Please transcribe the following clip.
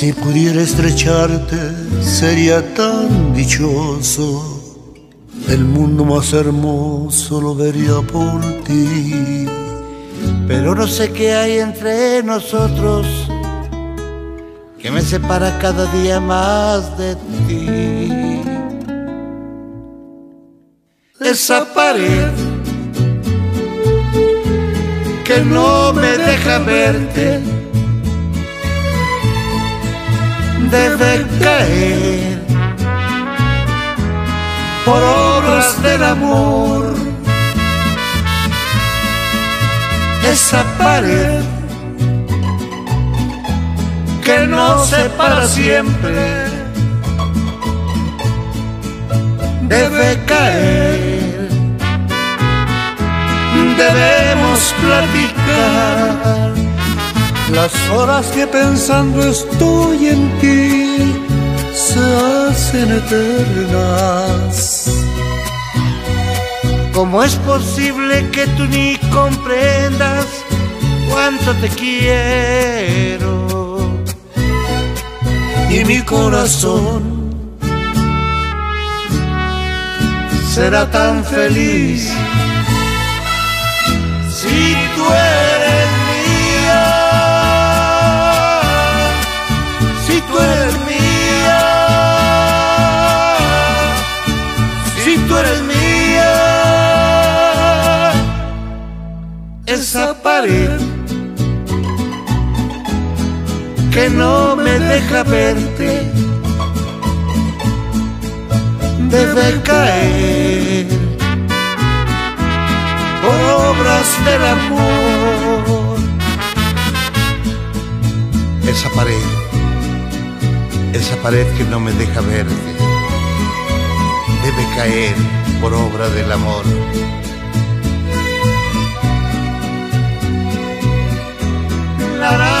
Si pudiera estrecharte sería tan dichoso, el mundo más hermoso lo vería por ti. Pero no sé qué hay entre nosotros que me separa cada día más de ti. Esa pared que no me deja verte debe caer por obras del amor. Esa pared que nos separa siempre debe caer. Debemos platicar las horas que pensando estoy en ti se hacen eternas. ¿Cómo es posible que tú ni comprendas cuánto te quiero? Y mi corazón será tan feliz si tú eres mía, si tú eres mía, si tú eres mía. Esa pared que no me deja verte debe caer por obras del amor. Esa pared que no me deja verte debe caer por obra del amor. La